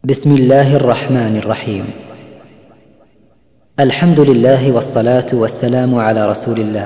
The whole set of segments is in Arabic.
بسم الله الرحمن الرحيم. الحمد لله والصلاة والسلام على رسول الله.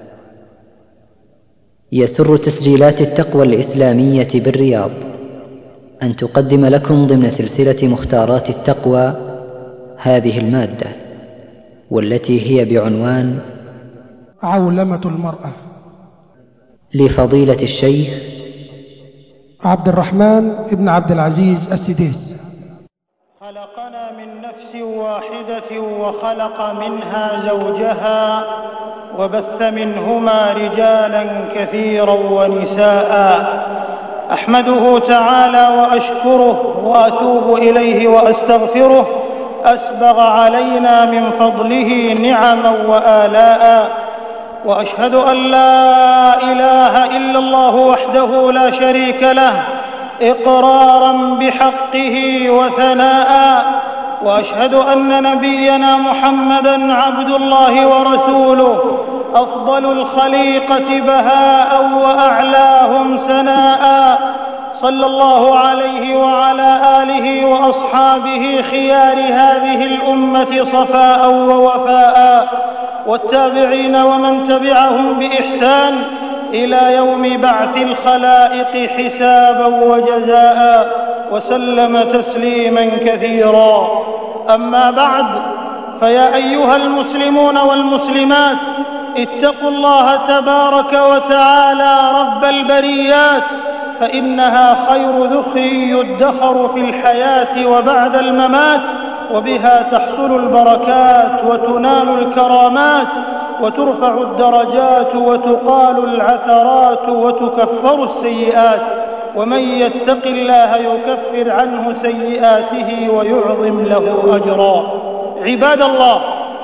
يسر تسجيلات التقوى الإسلامية بالرياض أن تقدم لكم ضمن سلسلة مختارات التقوى هذه المادة، والتي هي بعنوان عولمة المرأة، لفضيلة الشيخ عبد الرحمن بن عبد العزيز السديس. خلقنا من نفس واحدة وخلق منها زوجها وبث منهما رجالا كثيرا ونساء. أحمده تعالى وأشكره وأتوب إليه وأستغفره، أسبغ علينا من فضله نعما وآلاء. وأشهد أن لا إله إلا الله وحده لا شريك له إقرارا بحقه وثناء. وأشهد أن نبينا محمدا عبد الله ورسوله، أفضل الخليقة بهاء وأعلاهم سناء، صلى الله عليه وعلى آله وأصحابه خيار هذه الأمة صفاء ووفاء، والتابعين ومن تبعهم بإحسان إلى يوم بعث الخلائق حسابا وجزاء، وسلم تسليما كثيرا. أما بعد، فيا أيها المسلمون والمسلمات، اتقوا الله تبارك وتعالى رب البريات، فإنها خير ذخر يدخر في الحياة وبعد الممات، وبها تحصل البركات وتنال الكرامات وترفع الدرجات وتقال العثرات وتكفر السيئات، ومن يتق الله يكفر عنه سيئاته ويعظم له أجرا. عباد الله،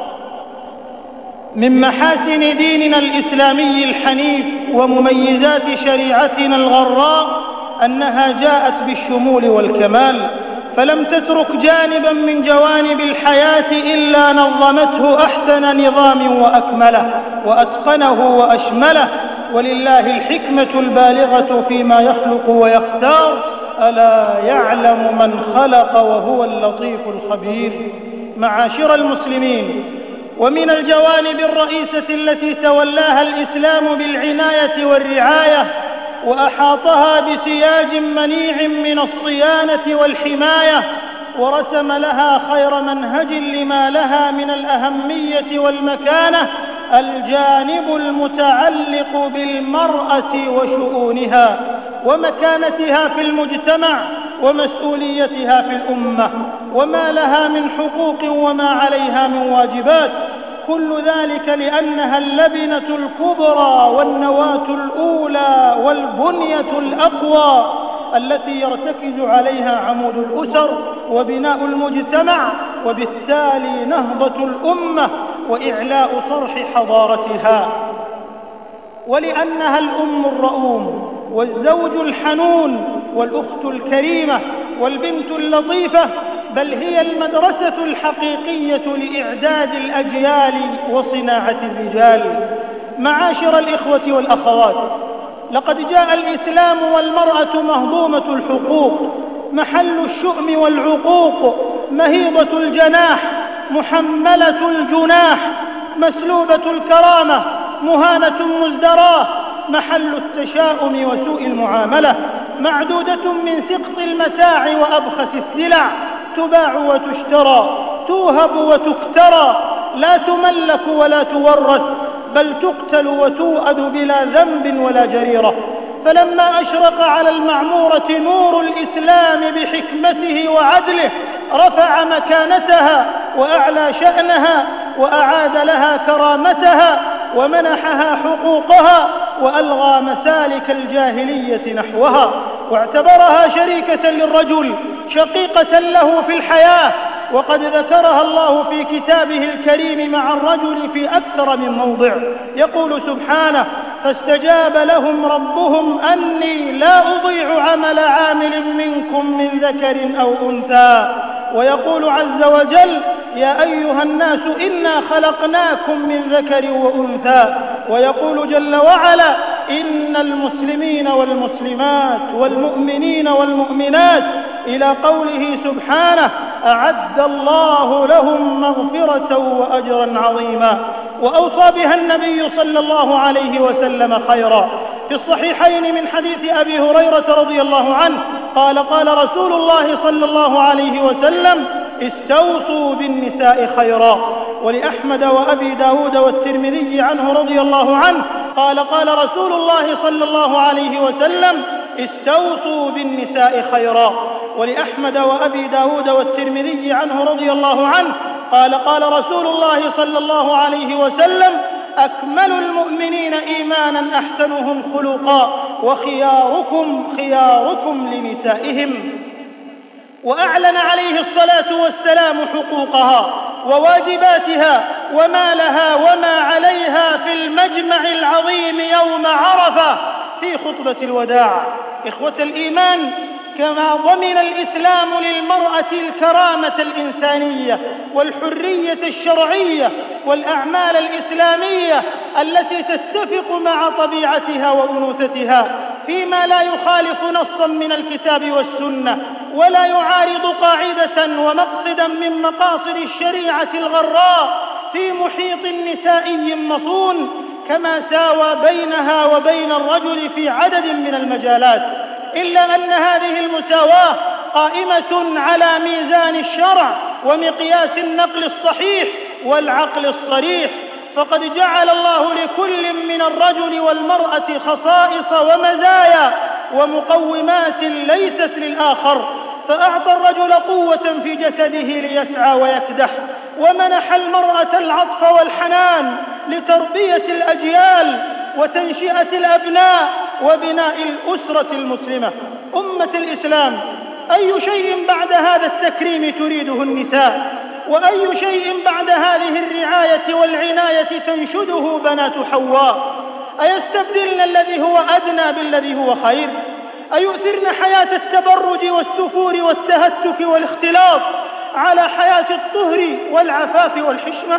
من محاسن ديننا الإسلامي الحنيف ومميزات شريعتنا الغراء أنها جاءت بالشمول والكمال، فلم تترك جانبا من جوانب الحياة إلا نظمته أحسن نظام وأكمله وأتقنه وأشمله، ولله الحكمة البالغة فيما يخلق ويختار، ألا يعلم من خلق وهو اللطيف الخبير. معاشر المسلمين، ومن الجوانب الرئيسة التي تولاها الإسلام بالعناية والرعاية وأحاطها بسياج منيع من الصيانة والحماية، ورسم لها خير منهج لما لها من الأهمية والمكانة، الجانب المتعلق بالمرأة وشؤونها ومكانتها في المجتمع ومسؤوليتها في الأمة، وما لها من حقوق وما عليها من واجبات. كل ذلك لأنها اللبنة الكبرى والنواة الأولى والبنية الأقوى التي يرتكز عليها عمود الأسر وبناء المجتمع، وبالتالي نهضة الأمة وإعلاء صرح حضارتها. ولأنها الأم الرؤوم والزوج الحنون والأخت الكريمة والبنت اللطيفة، بل هي المدرسة الحقيقية لإعداد الأجيال وصناعة الرجال. معاشر الإخوة والأخوات، لقد جاء الإسلام والمرأة مهضومة الحقوق، محل الشؤم والعقوق، مهيضة الجناح، محملة الجناح، مسلوبة الكرامة، مهانة مزدراة، محل التشاؤم وسوء المعاملة، معدودة من سقط المتاع وأبخس السلع، تباع وتشترى، توهب وتكترى، لا تملك ولا تورث، بل تقتل وتوأد بلا ذنب ولا جريرة. فلما أشرق على المعمورة نور الإسلام بحكمته وعدله، رفع مكانتها وأعلى شأنها وأعاد لها كرامتها ومنحها حقوقها، وألغى مسالك الجاهلية نحوها، واعتبرها شريكة للرجل، شقيقة له في الحياة. وقد ذكرها الله في كتابه الكريم مع الرجل في أكثر من موضع، يقول سبحانه: فاستجاب لهم ربهم أني لا أضيع عمل عامل منكم من ذكر أو أنثى. ويقول عز وجل: يا أيها الناس إنا خلقناكم من ذكر وأنثى. ويقول جل وعلا: إن المسلمين والمسلمات والمؤمنين والمؤمنات إلى قوله سبحانه: أعد الله لهم مغفرة وأجرا عظيما. وأوصى بها النبي صلى الله عليه وسلم خيرا. في الصحيحين من حديث أبي هريرة رضي الله عنه قال: قال رسول الله صلى الله عليه وسلم: استوصوا بالنساء خيرا. ولأحمد وأبي داود والترمذي عنه رضي الله عنه قال: قال رسول الله صلى الله عليه وسلم: استوصوا بالنساء خيرا. ولأحمد وأبي داود والترمذي عنه رضي الله عنه قال: قال رسول الله صلى الله عليه وسلم: أكمل المؤمنين إيمانا أحسنهم خلقا، وخياركم خياركم لنسائهم. وأعلن عليه الصلاة والسلام حقوقها وواجباتها وما لها وما عليها في المجمع العظيم يوم عرفة في خطبة الوداع. إخوة الإيمان، كما ضمن الإسلام للمرأة الكرامة الإنسانية والحرية الشرعية والأعمال الإسلامية التي تتفق مع طبيعتها وأنوثتها فيما لا يخالف نصا من الكتاب والسنة ولا يعارض قاعدة ومقصدا من مقاصد الشريعة الغراء في محيط نسائي مصون، كما ساوى بينها وبين الرجل في عدد من المجالات، إلا أن هذه المساواة قائمة على ميزان الشرع ومقياس النقل الصحيح والعقل الصريح. فقد جعل الله لكل من الرجل والمرأة خصائص ومزايا ومقومات ليست للآخر، فأعطى الرجل قوة في جسده ليسعى ويكدح، ومنح المرأة العطف والحنان لتربية الأجيال وتنشئة الأبناء وبناء الأسرة المسلمة. أمة الإسلام، أي شيء بعد هذا التكريم تريده النساء؟ وأي شيء بعد هذه الرعاية والعناية تنشده بنات حواء؟ أيستبدلن الذي هو أدنى بالذي هو خير؟ أيؤثرن حياة التبرج والسفور والتهتك والاختلاط على حياة الطهر والعفاف والحشمة؟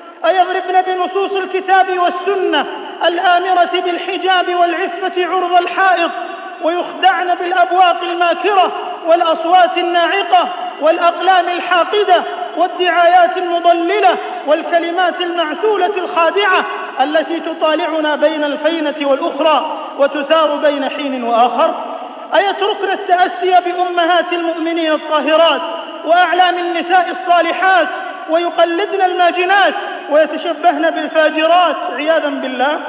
أيضربن بنصوص الكتاب والسنة الآمرة بالحجاب والعفة عرض الحائط، ويخدعن بالأبواق الماكرة والأصوات الناعقة والأقلام الحاقدة والدعايات المضللة والكلمات المعسولة الخادعة التي تطالعنا بين الفينة والأخرى وتثار بين حين وآخر؟ أيتركن التأسي بأمهات المؤمنين الطاهرات وأعلام النساء الصالحات ويقلدن الماجنات ويتشبهن بالفاجرات عياذا بالله؟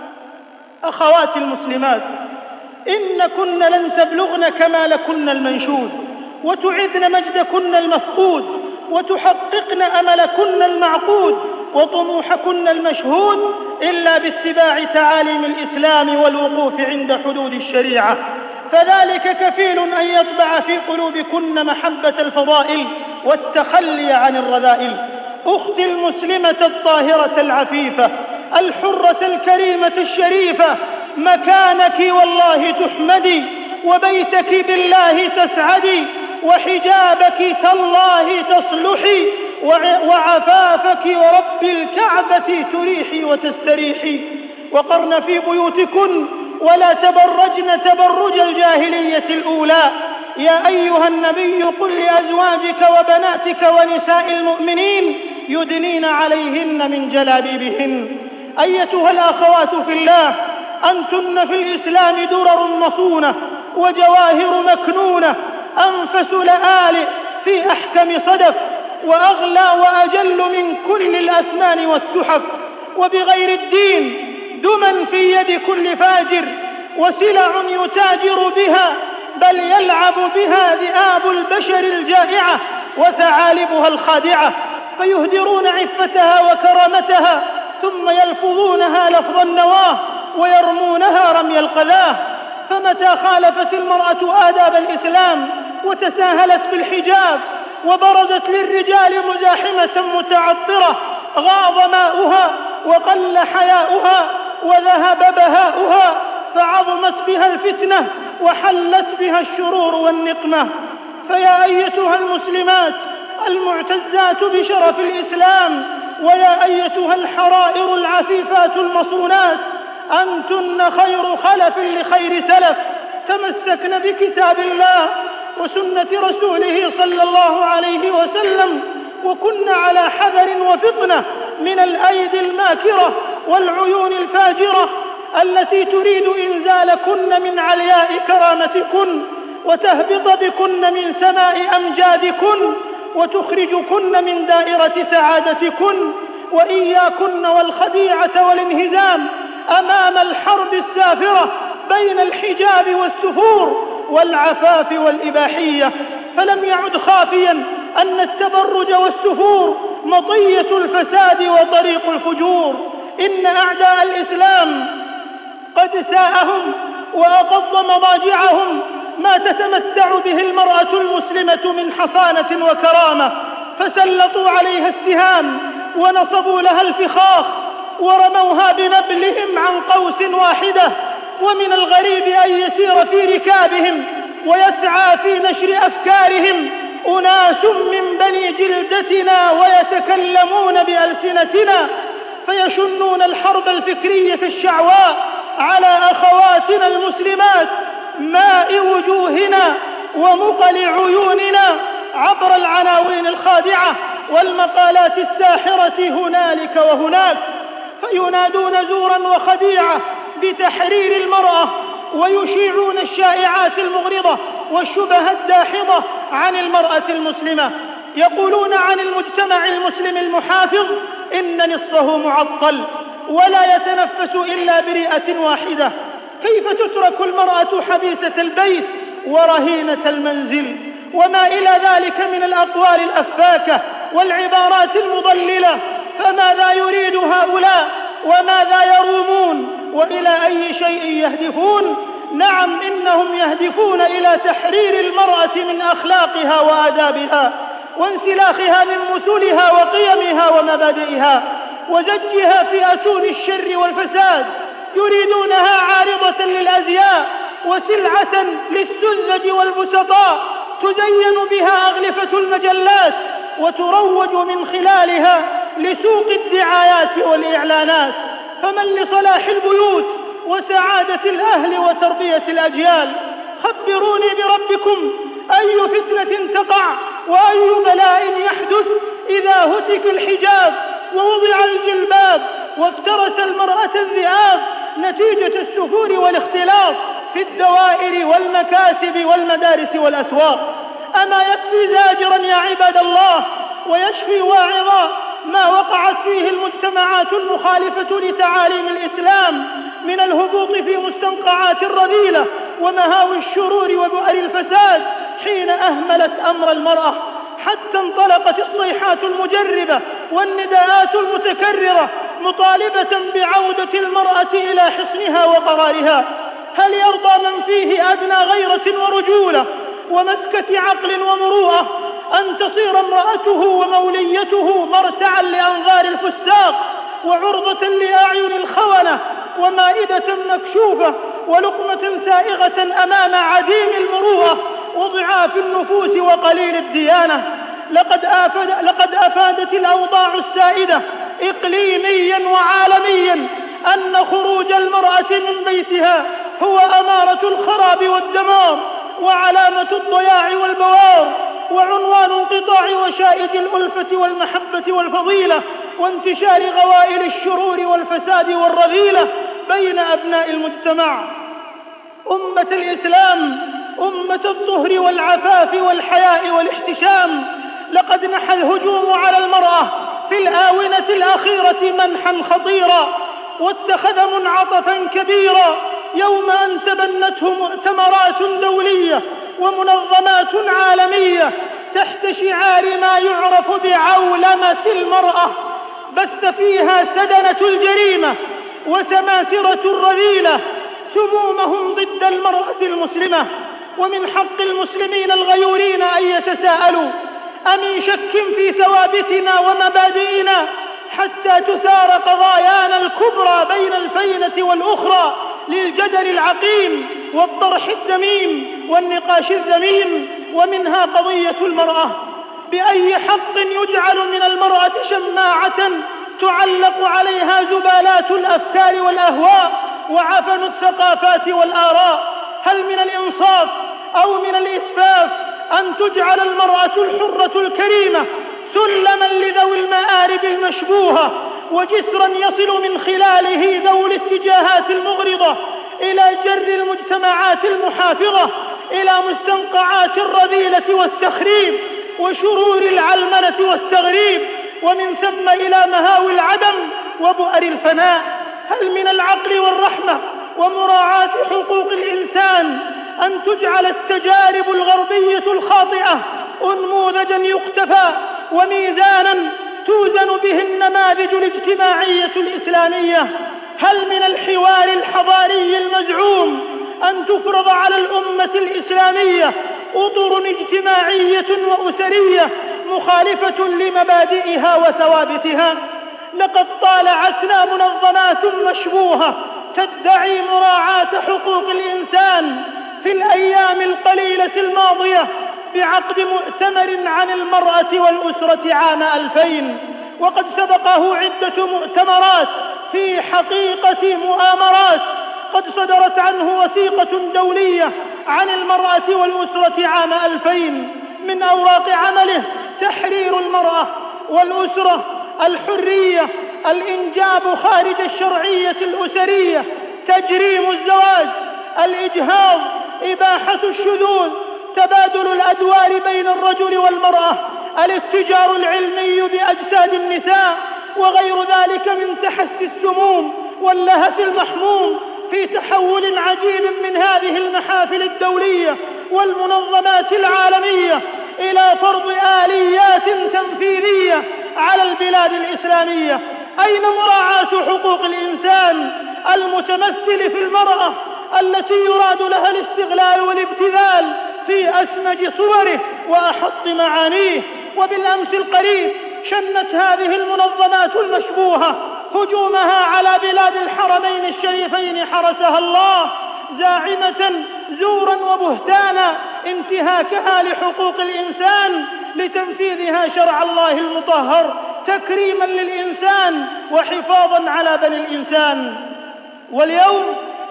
أخواتي المسلمات، إنكن لن تبلغن كمالكن المنشود، وتعدن مجدكن المفقود، وتحققن أملكن المعقود، وطموحكن المشهود، إلا باتباع تعاليم الإسلام والوقوف عند حدود الشريعة، فذلك كفيل أن يطبع في قلوبكن محبة الفضائل والتخلي عن الرذائل. أختي المسلمة الطاهرة العفيفة الحرة الكريمة الشريفة، مكانك والله تحمدي، وبيتك بالله تسعدي، وحجابك تالله تصلحي، وعفافك ورب الكعبة تريحي وتستريحي. وقرن في بيوتكن ولا تبرجن تبرج الجاهلية الأولى. يا أيها النبي قل لأزواجك وبناتك ونساء المؤمنين يدنين عليهن من جلابيبهن. أيتها الأخوات في الله، أنتن في الإسلام درر مصونة وجواهر مكنونة، أنفس لآلئ في أحكم صدف، وأغلى وأجل من كل الأثمان والتحف، وبغير الدين دما في يد كل فاجر، وسلع يتاجر بها، بل يلعب بها ذئاب البشر الجائعة وثعالبها الخادعة، فيهدرون عفتها وكرامتها، ثم يلفظونها لفظ النواه ويرمونها رمي القذاه. فمتى خالفت المرأة آداب الإسلام وتساهلت بالحجاب وبرزت للرجال مزاحمة متعطرة، غاض ماؤها وقل حياؤها وذهب بهاؤها، فعظمت بها الفتنة وحلت بها الشرور والنقمة. فيا أيتها المسلمات المعتزات بشرف الإسلام، ويا أيتها الحرائر العفيفات المصونات، أنتن خير خلف لخير سلف، تمسكن بكتاب الله وسنة رسوله صلى الله عليه وسلم، وكن على حذر وفطنة من الأيدي الماكرة والعيون الفاجرة التي تريد إنزالكن من علياء كرامتكن وتهبط بكن من سماء أمجادكن وتخرجكن من دائرة سعادتكن. وإياكن والخديعة والانهزام أمام الحرب السافرة بين الحجاب والسفور والعفاف والإباحية. فلم يعد خافيا أن التبرج والسفور مطية الفساد وطريق الفجور. إن أعداء الإسلام قد ساءهم وأقض مضاجعهم ما تتمتع به المرأة المسلمة من حصانة وكرامة، فسلطوا عليها السهام ونصبوا لها الفخاخ ورموها بنبلهم عن قوس واحدة. ومن الغريب أن يسير في ركابهم ويسعى في نشر أفكارهم أناس من بني جلدتنا ويتكلمون بألسنتنا، فيشنون الحرب الفكرية الشعواء على أخواتنا المسلمات، ماء وجوهنا ومقل عيوننا، عبر العناوين الخادعة والمقالات الساحرة هنالك وهناك. فينادون زورا وخديعة بتحرير المرأة، ويشيعون الشائعات المغرضة والشبه الداحضة عن المرأة المسلمة. يقولون عن المجتمع المسلم المحافظ إن نصفه معطل ولا يتنفس إلا برئة واحدة. كيف تترك المرأة حبيسة البيت ورهينة المنزل؟ وما إلى ذلك من الأقوال الأفاكة والعبارات المضللة. فماذا يريد هؤلاء وماذا يرومون وإلى أي شيء يهدفون؟ نعم، إنهم يهدفون إلى تحرير المرأة من أخلاقها وآدابها وانسلاخها من مثلها وقيمها ومبادئها وزجها في أتون الشر والفساد. يريدونها عارضة للأزياء وسلعة للسذج والبسطاء تزين بها أغلفة المجلات وتروج من خلالها لسوق الدعايات والإعلانات. فمن لصلاح البيوت وسعادة الأهل وتربية الأجيال؟ خبروني بربكم، أي فتنة تقع وأي بلاء يحدث إذا هتك الحجاب ووضع الجلباب وافترس المرأة الذئاب نتيجة السفور والاختلاط في الدوائر والمكاتب والمدارس والأسواق؟ أما يكفي زاجرا يا عباد الله ويشفي واعظا ما وقعت فيه المجتمعات المخالفة لتعاليم الإسلام من الهبوط في مستنقعات الرذيلة ومهاوي الشرور وبؤر الفساد حين أهملت أمر المرأة، حتى انطلقت الصيحات المجربة والنداءات المتكررة مطالبة بعودة المرأة إلى حصنها وقرارها. هل يرضى من فيه أدنى غيرة ورجولة ومسكة عقل ومروءة أن تصير امرأته وموليته مرتعا لأنظار الفساق وعرضة لأعين الخونة ومائدة مكشوفة ولقمة سائغة أمام عديم المروءة وضعاف النفوس وقليل الديانة؟ لقد أفادت الأوضاع السائدة إقليميا وعالميا أن خروج المرأة من بيتها هو أمارة الخراب والدمار وعلامة الضياع والبوار وعنوان انقطاع وشائج الألفة والمحبة والفضيلة وانتشار غوائل الشرور والفساد والرذيلة بين أبناء المجتمع. أمة الإسلام، أمة الطهر والعفاف والحياء والاحتشام، لقد نحى الهجوم على المرأة في الآونة الأخيرة منحا خطيرا واتخذ منعطفا كبيرا يوم أن تبنته مؤتمرات دولية ومنظمات عالمية تحت شعار ما يعرف بعولمة المرأة، بث فيها سدنة الجريمة وسماسرة الرذيلة سمومهم ضد المرأة المسلمة. ومن حق المسلمين الغيورين أن يتساءلوا: أمن شك في ثوابتنا ومبادئنا حتى تثار قضايانا الكبرى بين الفينة والأخرى للجدل العقيم والطرح الدميم والنقاش الذميم؟ ومنها قضية المرأة. بأي حق يجعل من المرأة شماعة تعلق عليها زبالات الأفكار والأهواء وعفن الثقافات والآراء؟ هل من الإنصاف أو من الإسفاف أن تجعل المرأة الحرة الكريمة سلما لذوي المآرب المشبوهة، وجسرا يصل من خلاله ذوي الاتجاهات المغرضة إلى جر المجتمعات المحافظة إلى مستنقعات الرذيلة والتخريب وشرور العلمنة والتغريب، ومن ثم إلى مهاوي العدم وبؤر الفناء. هل من العقل والرحمة ومراعاة حقوق الإنسان أن تجعل التجارب الغربية الخاطئة أنموذجا يقتفى وميزانا توزن به النماذج الاجتماعية الإسلامية؟ هل من الحوار الحضاري المزعوم أن تفرض على الأمة الإسلامية أطر اجتماعية وأسرية مخالفة لمبادئها وثوابتها؟ لقد طالعتنا منظمات مشبوهة تدعي مراعاة حقوق الإنسان في الأيام القليلة الماضية بعقد مؤتمر عن المرأة والأسرة عام 2000، وقد سبقه عدة مؤتمرات في حقيقة مؤامرات قد صدرت عنه وثيقة دولية عن المرأة والأسرة عام 2000. من أوراق عمله تحرير المرأة والأسرة، الحرية، الإنجاب خارج الشرعية الأسرية، تجريم الزواج، الإجهاض، إباحة الشذوذ، تبادل الأدوار بين الرجل والمرأة، الاتجار العلمي بأجساد النساء، وغير ذلك من تحسي السموم واللهث المحموم في تحول عجيب من هذه المحافل الدولية والمنظمات العالمية إلى فرض آليات تنفيذية على البلاد الإسلامية. أين مراعاة حقوق الإنسان المتمثل في المرأة التي يراد لها الاستغلال والابتذال في أسمج صوره وأحط معانيه؟ وبالأمس القريب شنت هذه المنظمات المشبوهة هجومها على بلاد الحرمين الشريفين حرسها الله، زاعمة زورا وبهتانا انتهاكها لحقوق الإنسان لتنفيذها شرع الله المطهر تكريما للإنسان وحفاظا على بني الإنسان. واليوم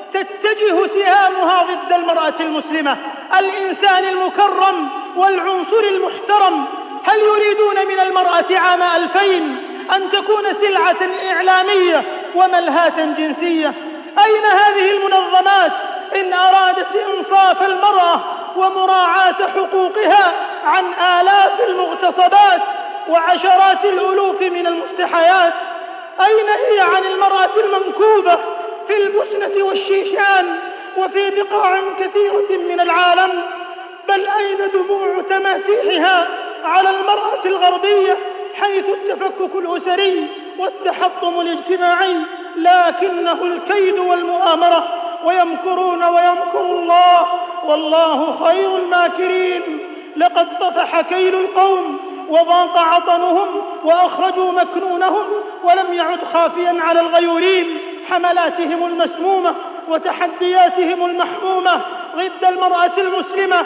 تتجه سهامها ضد المرأة المسلمة، الإنسان المكرم والعنصر المحترم. هل يريدون من المرأة عام 2000 أن تكون سلعة إعلامية وملهاة جنسية؟ أين هذه المنظمات إن أرادت إنصاف المرأة ومراعاة حقوقها عن آلاف المغتصبات وعشرات الألوف من المستحيات؟ أين هي عن المرأة المنكوبة في البوسنة والشيشان وفي بقاع كثيرة من العالم؟ بل أين دموع تماسيحها على المرأة الغربية حيث التفكك الأسري والتحطم الاجتماعي؟ لكنه الكيد والمؤامرة، ويمكرون ويمكر الله والله خير الماكرين. لقد طفح كيل القوم وضاق عطنهم وأخرجوا مكنونهم ولم يعد خافيا على الغيورين حملاتهم المسمومة وتحدياتهم المحمومة ضد المرأة المسلمة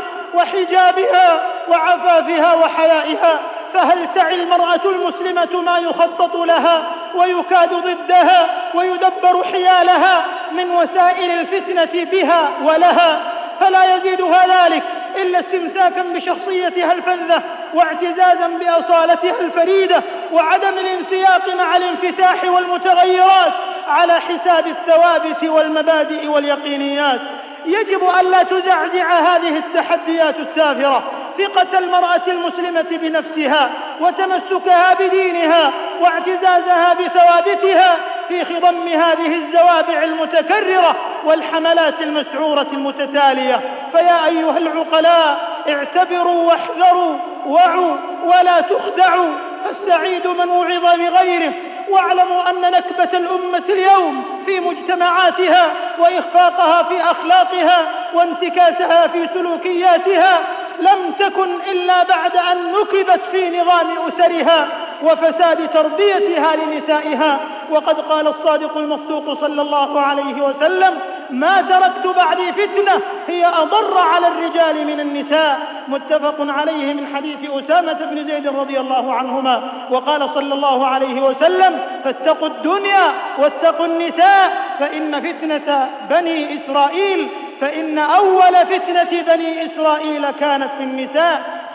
وحجابها وعفافها وحيائها. فهل تعي المرأة المسلمة ما يخطط لها ويكاد ضدها ويدبر حيالها من وسائل الفتنة بها ولها؟ فلا يزيدها ذلك إلا استمساكا بشخصيتها الفذة واعتزازا بأصالتها الفريدة وعدم الانسياق مع الانفتاح والمتغيرات على حساب الثوابت والمبادئ واليقينيات. يجب ألا تزعزع هذه التحديات السافرة ثقة المرأة المسلمة بنفسها وتمسكها بدينها واعتزازها بثوابتها في خضم هذه الزوابع المتكررة والحملات المسعورة المتتالية. فيا أيها العقلاء اعتبروا واحذروا، وعوا ولا تخدعوا، فالسعيد من وعظ بغيره. واعلموا أن نكبة الأمة اليوم في مجتمعاتها وإخفاقها في أخلاقها وانتكاسها في سلوكياتها لم تكن إلا بعد أن نكبت في نظام أسرها وفساد تربيتها لنسائها. وقد قال الصادق المصدوق صلى الله عليه وسلم: ما تركت بعدي فتنة هي أضر على الرجال من النساء. متفق عليه من حديث أسامة بن زيد رضي الله عنهما. وقال صلى الله عليه وسلم: فاتقوا الدنيا واتقوا النساء فإن فتنة بني إسرائيل فإن أول فتنة بني إسرائيل كانت في النساء.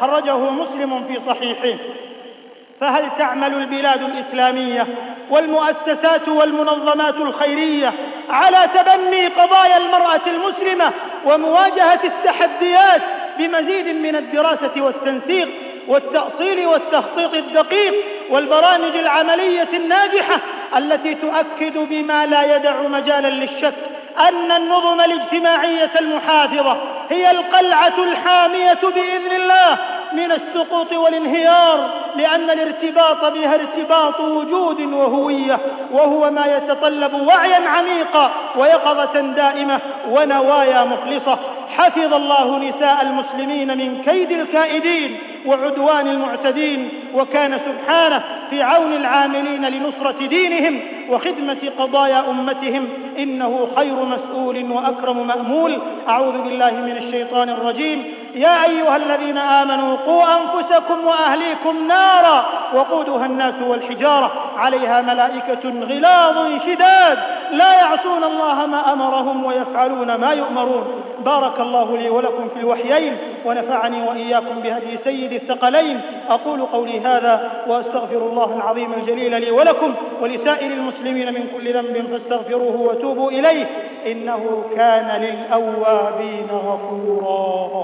خرجه مسلم في صحيحه. فهل تعمل البلاد الإسلامية والمؤسسات والمنظمات الخيرية على تبني قضايا المرأة المسلمة ومواجهة التحديات بمزيد من الدراسة والتنسيق والتأصيل والتخطيط الدقيق والبرامج العملية الناجحة التي تؤكد بما لا يدع مجالا للشك أن النظم الاجتماعية المحافظة هي القلعة الحامية بإذن الله من السقوط والانهيار، لأن الارتباط بها ارتباط وجود وهوية، وهو ما يتطلب وعيا عميقا ويقظة دائمة ونوايا مخلصة. حفظ الله نساء المسلمين من كيد الكائدين وعدوان المعتدين، وكان سبحانه في عون العاملين لنصرة دينهم وخدمة قضايا أمتهم، إنه خير مسؤول وأكرم مأمول. أعوذ بالله من الشيطان الرجيم. يا أيها الذين آمنوا قوا أنفسكم وأهليكم نارا وقودها الناس والحجارة عليها ملائكة غلاظ شداد لا يعصون الله ما أمرهم ويفعلون ما يؤمرون. بارك الله لي ولكم في الوحيين ونفعني وإياكم بهدي سيد الثقلين. أقول قولي هذا وأستغفر الله العظيم الجليل لي ولكم ولسائر المسلمين من كل ذنب فاستغفروه وتوبوا إليه إنه كان للأوابين غفورا.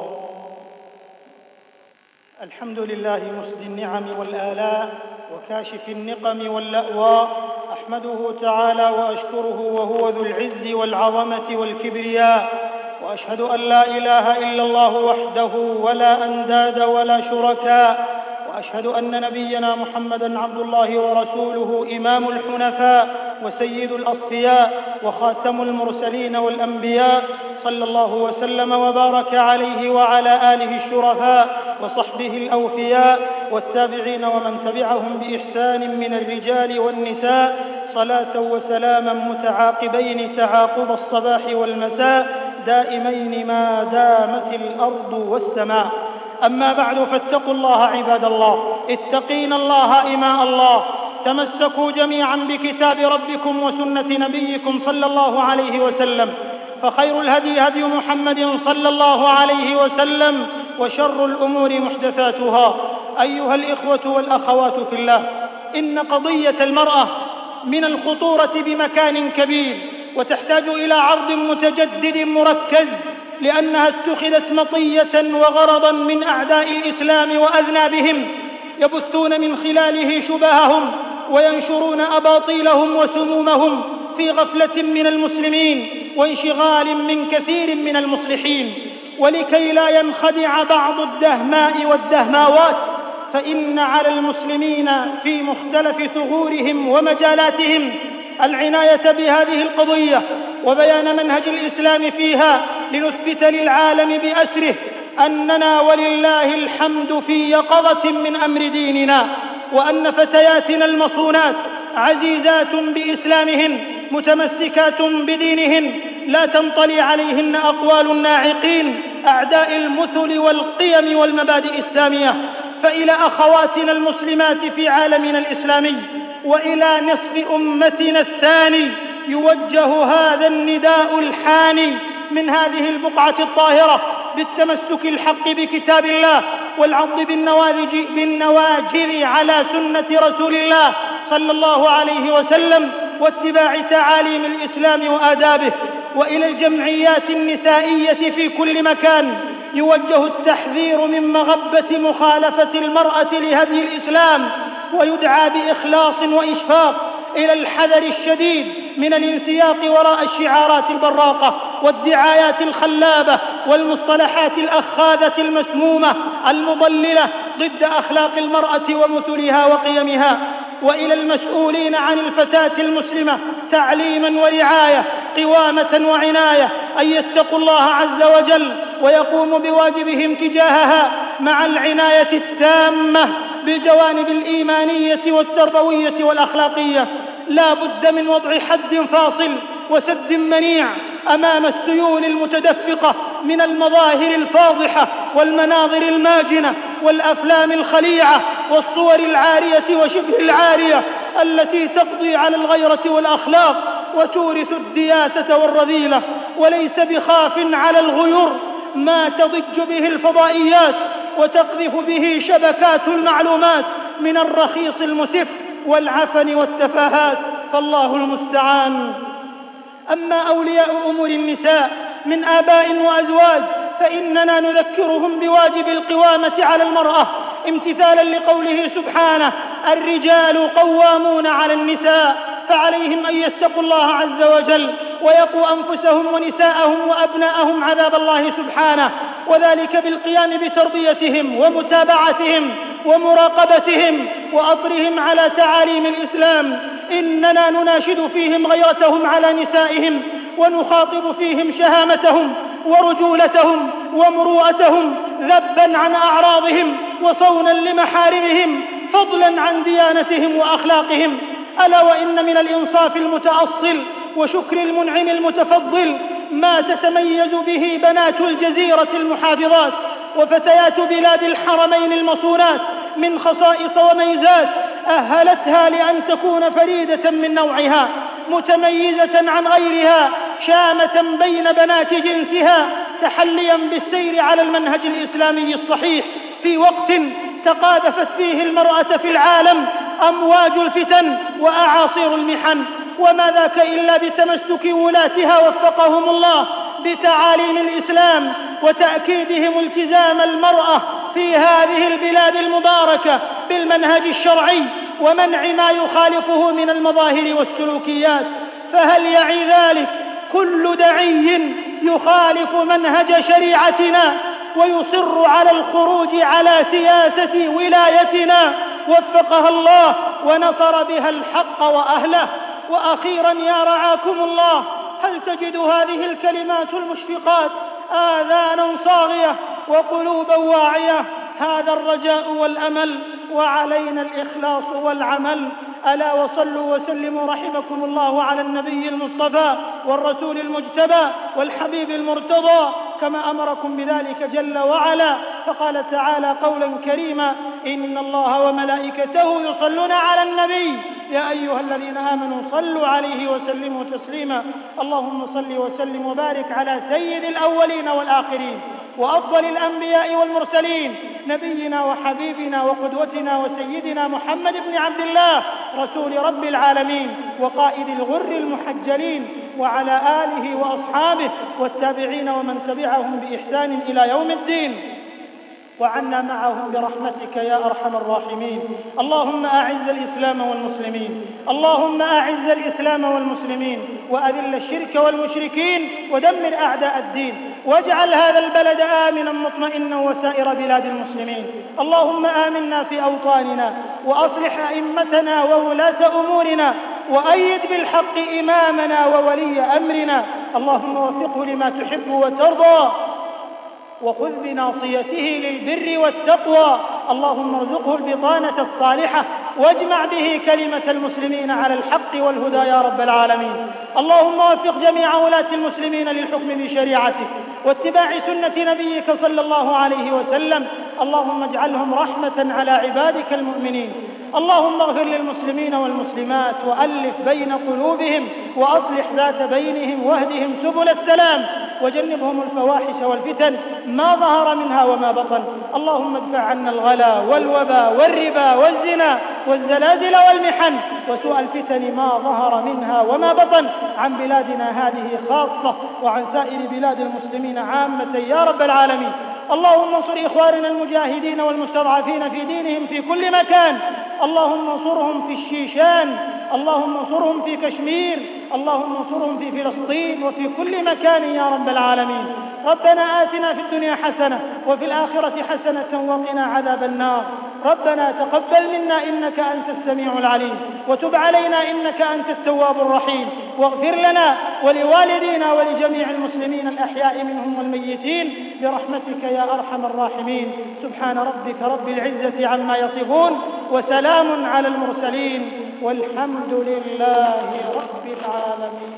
الحمد لله مسدي النعم والآلاء وكاشف النقم واللأواء، أحمده تعالى وأشكره وهو ذو العز والعظمة والكبرياء، وأشهد أن لا إله إلا الله وحده ولا أنداد ولا شركاء، وأشهد أن نبينا محمدًا عبد الله ورسوله إمام الحنفاء وسيد الأصفياء وخاتم المرسلين والأنبياء، صلى الله وسلم وبارك عليه وعلى آله الشرفاء وصحبه الأوفياء والتابعين ومن تبعهم بإحسان من الرجال والنساء، صلاة وسلاما متعاقبين تعاقب الصباح والمساء دائمين ما دامت الأرض والسماء. أما بعد، فاتقوا الله عباد الله، اتقين الله إماء الله، تمسكوا جميعا بكتاب ربكم وسنة نبيكم صلى الله عليه وسلم، فخير الهدي هدي محمد صلى الله عليه وسلم، وشر الأمور محدثاتها. أيها الإخوة والأخوات في الله، إن قضية المرأة من الخطورة بمكان كبير، وتحتاج إلى عرض متجدد مركز، لأنها اتخذت مطية وغرضا من أعداء الإسلام وأذنابهم، يبثون من خلاله شبههم وينشرون أباطيلهم وسمومهم في غفلة من المسلمين وانشغال من كثير من المصلحين. ولكي لا ينخدع بعض الدهماء والدهماوات، فإن على المسلمين في مختلف ثغورهم ومجالاتهم العناية بهذه القضية وبيان منهج الإسلام فيها، لنثبت للعالم بأسره أننا ولله الحمد في يقظة من أمر ديننا، وأن فتياتنا المصونات عزيزات بإسلامهن متمسكات بدينهن، لا تنطلي عليهن أقوال الناعقين أعداء المثل والقيم والمبادئ السامية. فإلى أخواتنا المسلمات في عالمنا الإسلامي وإلى نصف أمتنا الثاني يوجه هذا النداء الحاني من هذه البقعة الطاهرة بالتمسك الحق بكتاب الله والعض بالنواجذ على سنة رسول الله صلى الله عليه وسلم واتباع تعاليم الإسلام وآدابه. وإلى الجمعيات النسائية في كل مكان يوجه التحذير من مغبة مخالفة المرأة لهدي الإسلام، ويدعى بإخلاص وإشفاق إلى الحذر الشديد من الانسياق وراء الشعارات البراقة والدعايات الخلابة والمصطلحات الأخاذة المسمومة المضللة ضد أخلاق المرأة ومثلها وقيمها. وإلى المسؤولين عن الفتاة المسلمة تعليما ورعاية، قوامة وعناية، أن يتقوا الله عز وجل ويقوموا بواجبهم تجاهها مع العناية التامة بالجوانب الإيمانية والتربوية والأخلاقية. لا بد من وضع حد فاصل وسد منيع أمام السيول المتدفقة من المظاهر الفاضحة والمناظر الماجنة والأفلام الخليعة والصور العارية وشبه العارية التي تقضي على الغيرة والأخلاق وتورث الدياثة والرذيلة. وليس بخاف على الغيور ما تضج به الفضائيات وتقذف به شبكات المعلومات من الرخيص المسف والعفن والتفاهات، فالله المستعان. أما أولياء أمور النساء من آباء وأزواج فإننا نذكرهم بواجب القوامة على المرأة امتثالا لقوله سبحانه: الرجال قوامون على النساء، فعليهم أن يتقوا الله عز وجل ويقوا أنفسهم ونساءهم وأبناءهم عذاب الله سبحانه، وذلك بالقيام بتربيتهم ومتابعتهم ومراقبتهم وأطرهم على تعاليم الإسلام. إننا نناشد فيهم غيرتهم على نسائهم، ونخاطب فيهم شهامتهم ورجولتهم ومروءتهم، ذبا عن أعراضهم وصونا لمحارمهم، فضلا عن ديانتهم وأخلاقهم. ألا وإن من الإنصاف المتأصل وشكر المنعم المتفضل ما تتميز به بنات الجزيرة المحافظات وفتيات بلاد الحرمين المصونات من خصائص وميزات أهلتها لأن تكون فريدة من نوعها، متميزة عن غيرها، شامة بين بنات جنسها، تحليا بالسير على المنهج الإسلامي الصحيح في وقت تقاذفت فيه المرأة في العالم أمواج الفتن وأعاصير المحن، وما ذاك إلا بتمسك ولاتها وفقهم الله بتعاليم الإسلام وتأكيدهم التزام المرأة في هذه البلاد المباركة بالمنهج الشرعي ومنع ما يخالفه من المظاهر والسلوكيات. فهل يعي ذلك كل داعي يخالف منهج شريعتنا ويصر على الخروج على سياسة ولايتنا وفقها الله ونصر بها الحق وأهله؟ وأخيرا يا رعاكم الله، هل تجد هذه الكلمات المشفقات آذانا صاغية وقلوبا واعية؟ هذا الرجاء والأمل، وعلينا الإخلاص والعمل. ألا وصلوا وسلموا رحمكم الله على النبي المصطفى والرسول المجتبى والحبيب المرتضى كما أمركم بذلك جل وعلا، فقال تعالى قولا كريما: إن الله وملائكته يصلون على النبي يا أيها الذين آمنوا صلوا عليه وسلموا تسليما. اللهم صل وسلم وبارك على سيد الأولين والآخرين وأفضل الأنبياء والمرسلين، نبينا وحبيبنا وقدوتنا وسيدنا محمد بن عبد الله رسول رب العالمين وقائد الغر المحجلين، وعلى آله وأصحابه والتابعين ومن تبعهم بإحسان إلى يوم الدين، وعنا معهم برحمتك يا أرحم الراحمين. اللهم أعز الإسلام والمسلمين، اللهم أعز الإسلام والمسلمين، وأذل الشرك والمشركين، ودمر أعداء الدين، واجعل هذا البلد آمنا مطمئنا وسائر بلاد المسلمين. اللهم آمنا في أوطاننا، وأصلح أئمتنا وولاة أمورنا، وأيد بالحق إمامنا وولي أمرنا. اللهم وفقه لما تحب وترضى، وخذ بناصيته للبر والتقوى. اللهم ارزقه البطانة الصالحة، واجمع به كلمة المسلمين على الحق والهدى يا رب العالمين. اللهم وفق جميع ولاة المسلمين للحكم بشريعتك واتباع سنة نبيك صلى الله عليه وسلم. اللهم اجعلهم رحمة على عبادك المؤمنين. اللهم اغفر للمسلمين والمسلمات، وألف بين قلوبهم، وأصلح ذات بينهم، واهدهم سبل السلام، وجنبهم الفواحش والفتن ما ظهر منها وما بطن. اللهم ادفع عنا الغلا والوبا والربا والزنا والزلازل والمحن وسوء الفتن ما ظهر منها وما بطن عن بلادنا هذه خاصة، وعن سائر بلاد المسلمين عامة يا رب العالمين. اللهم انصر إخواننا المجاهدين والمستضعفين في دينهم في كل مكان. اللهم انصرهم في الشيشان، اللهم انصرهم في كشمير، اللهم انصرهم في فلسطين وفي كل مكان يا رب العالمين. ربنا آتنا في الدنيا حسنة وفي الآخرة حسنة وقنا عذاب النار. ربنا تقبل منا إنك أنت السميع العليم، وتب علينا إنك أنت التواب الرحيم، واغفر لنا ولوالدينا ولجميع المسلمين الأحياء منهم والميتين برحمتك يا أرحم الراحمين. سبحان ربك رب العزة عما يصفون، وسلام على المرسلين، والحمد لله رب العالمين.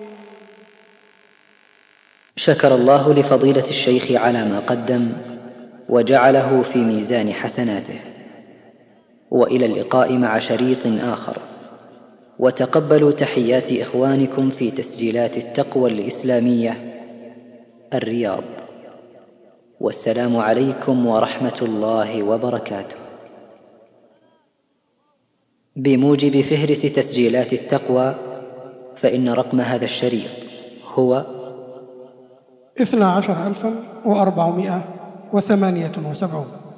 شكر الله لفضيلة الشيخ على ما قدم وجعله في ميزان حسناته. وإلى اللقاء مع شريط آخر، وتقبلوا تحيات إخوانكم في تسجيلات التقوى الإسلامية الرياض. والسلام عليكم ورحمة الله وبركاته. بموجب فهرس تسجيلات التقوى، فإن رقم هذا الشريط هو 12,478.